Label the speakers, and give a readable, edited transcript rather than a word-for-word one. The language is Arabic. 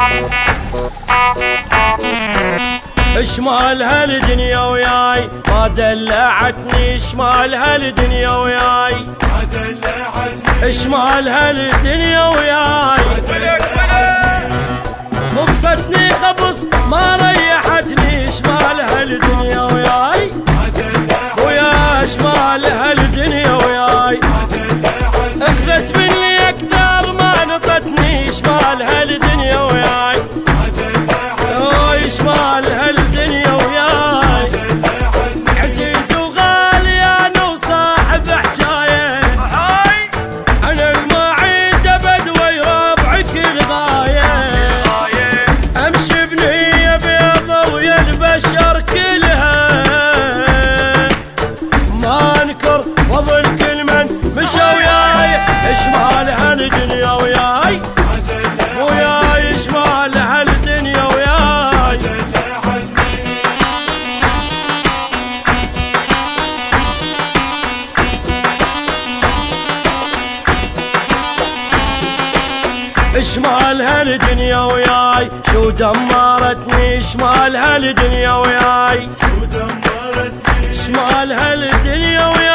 Speaker 1: شمال هالدنيا وياي ما دلعتني، شمال هالدنيا وياي ما دلعتني، شمال هالدنيا وياي خبصتني خبص ما ريحتني، شمال هالدنيا وياي ويا شمال هالدنيا وياي اخذت مني اكثر ما نطتني، شمال هالدنيا وياي شمال هالدنيا وياي عزيز وغالي انا وصاحب حجايه، انا المعيد ابد ويا ربعك الغايه، امشي بنيه بيضه ويا البشر كلها ما انكر فضل كل من مشى وياي، شمال هالدنيا وياي وياي شمال هالدنيا وياي شمال هالدنيا وياي شو دمرتني، شمال هالدنيا وياي شو دمرتني، شمال هالدنيا وياي